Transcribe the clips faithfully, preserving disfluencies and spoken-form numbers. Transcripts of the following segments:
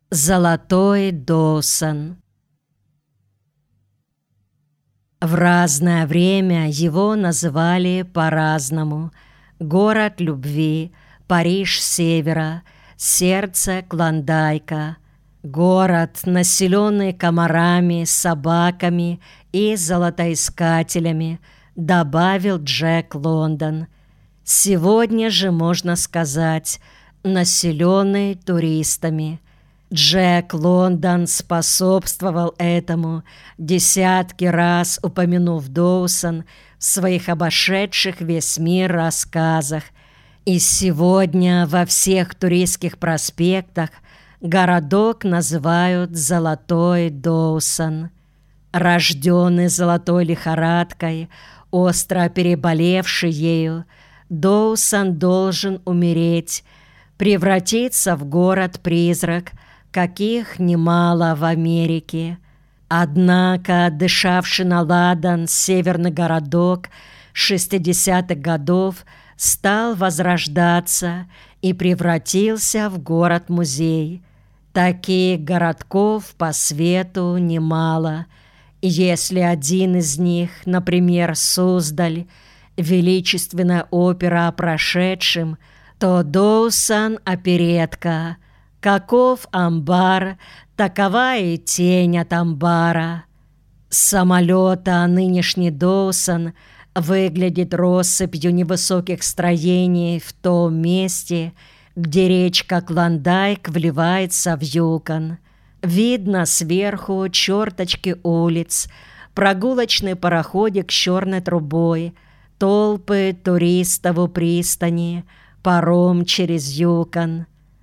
Золотой Доусон. В разное время его называли по-разному: город любви, Париж севера, сердце Клондайка, город, населенный комарами, собаками и золотоискателями, добавил Джек Лондон. Сегодня же можно сказать, населенный туристами. Джек Лондон способствовал этому, десятки раз упомянув Доусон в своих обошедших весь мир рассказах. И сегодня во всех туристских проспектах городок называют «Золотой Доусон». Рожденный золотой лихорадкой, остро переболевший ею, Доусон должен умереть, превратиться в город-призрак, каких немало в Америке. Однако дышавший на ладан северный городок шестидесятых годов стал возрождаться и превратился в город-музей. Таких городков по свету немало. Если один из них, например, Суздаль, величественная опера о прошедшем, то Доусон — оперетка. Каков амбар, такова и тень от амбара. С самолета нынешний Доусон выглядит россыпью невысоких строений в том месте, где речка Клондайк вливается в Юкон. Видно сверху черточки улиц, прогулочный пароходик с черной трубой, толпы туристов у пристани, паром через Юкон.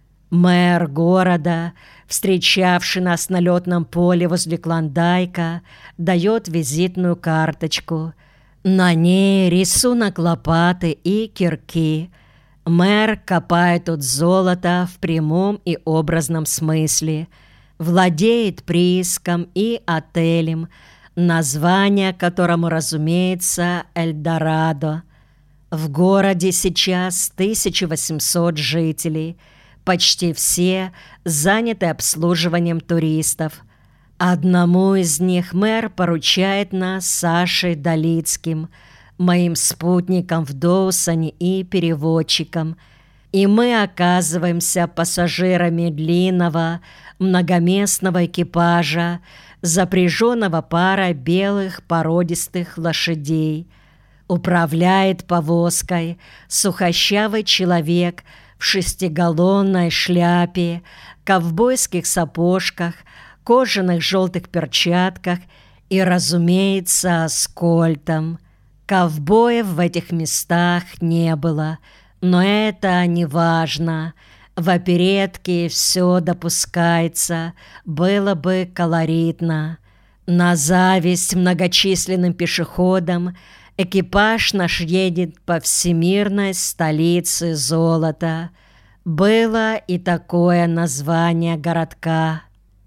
Мэр города, встречавший нас на летном поле возле Клондайка, дает визитную карточку. На ней рисунок лопаты и кирки. Мэр копает тут золото в прямом и образном смысле. Владеет прииском и отелем, название которому, разумеется, Эльдорадо. В городе сейчас тысяча восемьсот жителей. Почти все заняты обслуживанием туристов. Одному из них мэр поручает нас Сашей Долицким, моим спутником в Доусоне и переводчиком, и мы оказываемся пассажирами длинного многоместного экипажа, запряженного парой белых породистых лошадей. Управляет повозкой сухощавый человек в шестигаллонной шляпе, ковбойских сапожках, кожаных желтых перчатках и, разумеется, с кольтом. Ковбоев в этих местах не было, но это не важно. В оперетке все допускается, было бы колоритно. На зависть многочисленным пешеходам экипаж наш едет по всемирной столице золота. Было и такое название городка.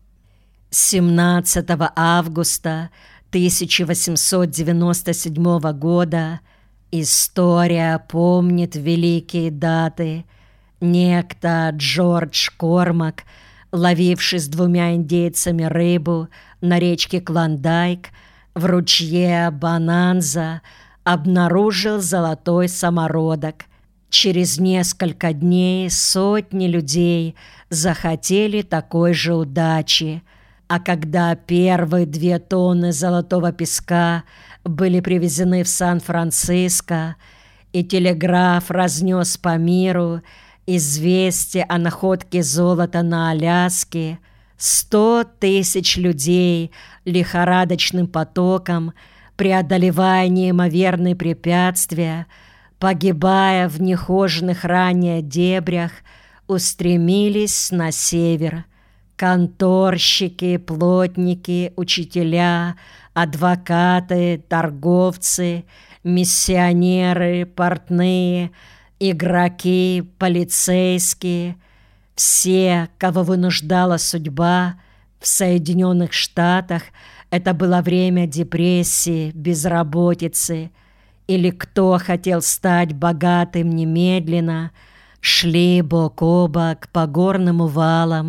семнадцатого августа тысяча восемьсот девяносто седьмого года история помнит великие даты. Некто Джордж Кормак, ловивший с двумя индейцами рыбу на речке Клондайк, в ручье Бонанза обнаружил золотой самородок. Через несколько дней сотни людей захотели такой же удачи, а когда первые две тонны золотого песка были привезены в Сан-Франциско, и телеграф разнес по миру известие о находке золота на Аляске, сто тысяч людей лихорадочным потоком, преодолевая неимоверные препятствия, погибая в нехоженных ранее дебрях, устремились на север. Конторщики, плотники, учителя, адвокаты, торговцы, миссионеры, портные, игроки, полицейские — все, кого вынуждала судьба. В Соединенных Штатах это было время депрессии, безработицы, или кто хотел стать богатым немедленно, шли бок о бок по горным увалам,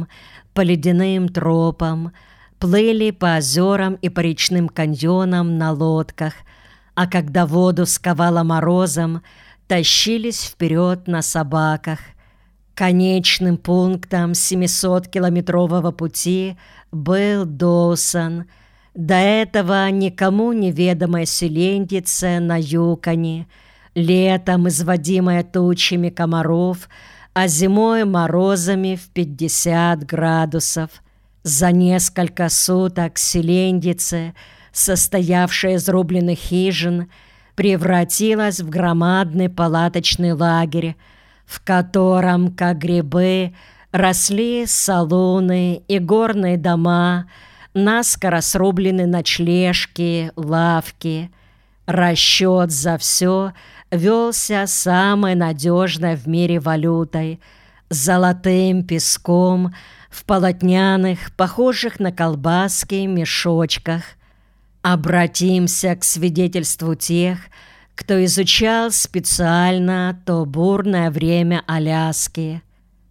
по ледяным тропам, плыли по озерам и по речным каньонам на лодках, а когда воду сковало морозом, тащились вперед на собаках. Конечным пунктом семисоткилометрового пути был Доусон, до этого никому неведомое селендице на Юконе, летом изводимое тучами комаров, а зимой морозами в пятьдесят градусов. За несколько суток селендице, состоявшая из рубленых хижин, превратилась в громадный палаточный лагерь, в котором, как грибы, росли салуны и горные дома, наскоро срублены ночлежки, лавки. Расчет за все велся самой надежной в мире валютой – золотым песком в полотняных, похожих на колбаски, мешочках. Обратимся к свидетельству тех, кто изучал специально то бурное время Аляски.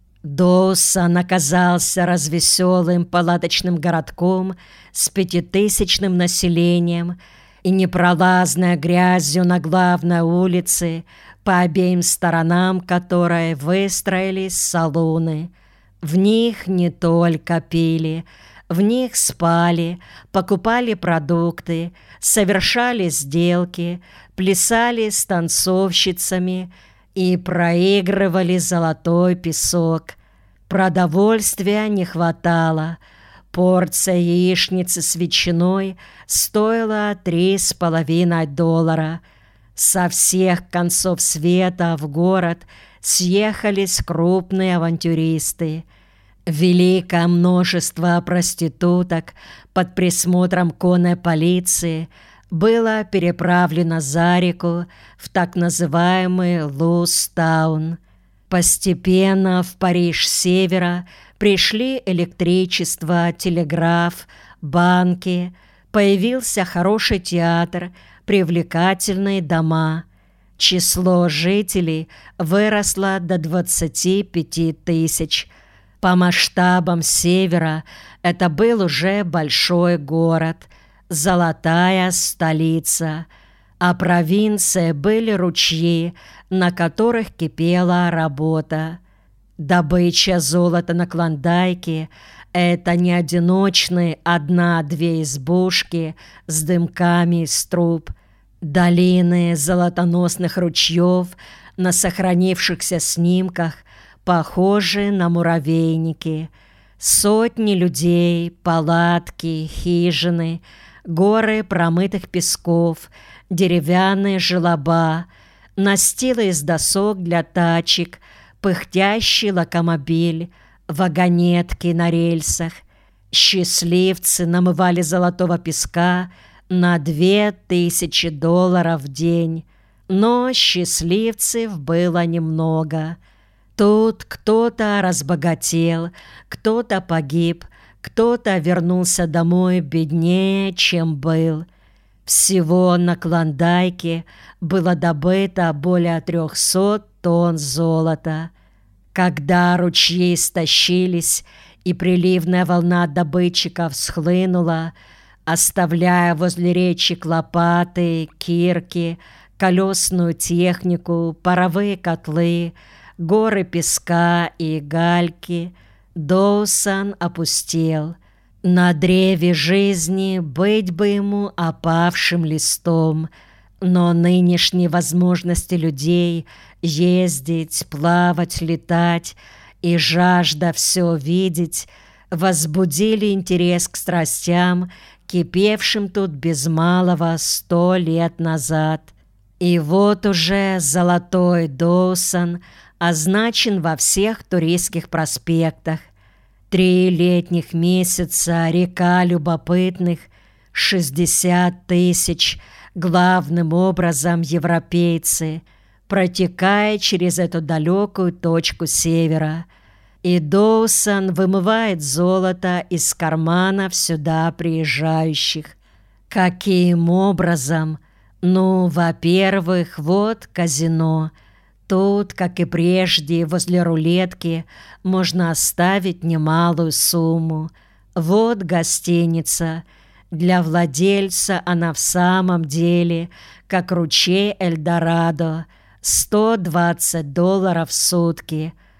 Доусон оказался развеселым палаточным городком с пятитысячным населением и непролазной грязью на главной улице, по обеим сторонам которой выстроились салуны. В них не только пили, в них спали, покупали продукты, совершали сделки, плясали с танцовщицами и проигрывали золотой песок. Продовольствия не хватало. Порция яичницы с ветчиной стоила три с половиной доллара. Со всех концов света в город съехались крупные авантюристы. Великое множество проституток под присмотром конной полиции было переправлено за реку в так называемый Лузтаун. Постепенно в Париж с севера пришли электричество, телеграф, банки, появился хороший театр, привлекательные дома. Число жителей выросло до двадцати пяти тысяч. По масштабам севера это был уже большой город, золотая столица, а провинции были ручьи, на которых кипела работа. Добыча золота на Клондайке – это не одиночные одна-две избушки с дымками из труб. Долины золотоносных ручьев на сохранившихся снимках похожи на муравейники. Сотни людей, палатки, хижины, горы промытых песков, деревянные желоба, настилы из досок для тачек, пыхтящий локомобиль, вагонетки на рельсах. Счастливцы намывали золотого песка на две тысячи долларов в день, но счастливцев было немного. Тут кто-то разбогател, кто-то погиб, кто-то вернулся домой беднее, чем был. Всего на Клондайке было добыто более трехсот тонн золота. Когда ручьи истощились и приливная волна добытчиков схлынула, оставляя возле речек лопаты, кирки, колесную технику, паровые котлы, горы песка и гальки, Доусон опустел. На древе жизни быть бы ему опавшим листом, но нынешние возможности людей ездить, плавать, летать и жажда все видеть возбудили интерес к страстям, кипевшим тут без малого сто лет назад. И вот уже золотой Доусон означен во всех туристских проспектах. Три летних месяца река любопытных, шестьдесят тысяч, главным образом европейцы, протекает через эту далекую точку севера. И Доусон вымывает золото из карманов сюда приезжающих. Каким образом? Ну, во-первых, вот казино. Тут, как и прежде, возле рулетки можно оставить немалую сумму. Вот гостиница. Для владельца она в самом деле как ручей Эльдорадо. сто двадцать долларов в сутки.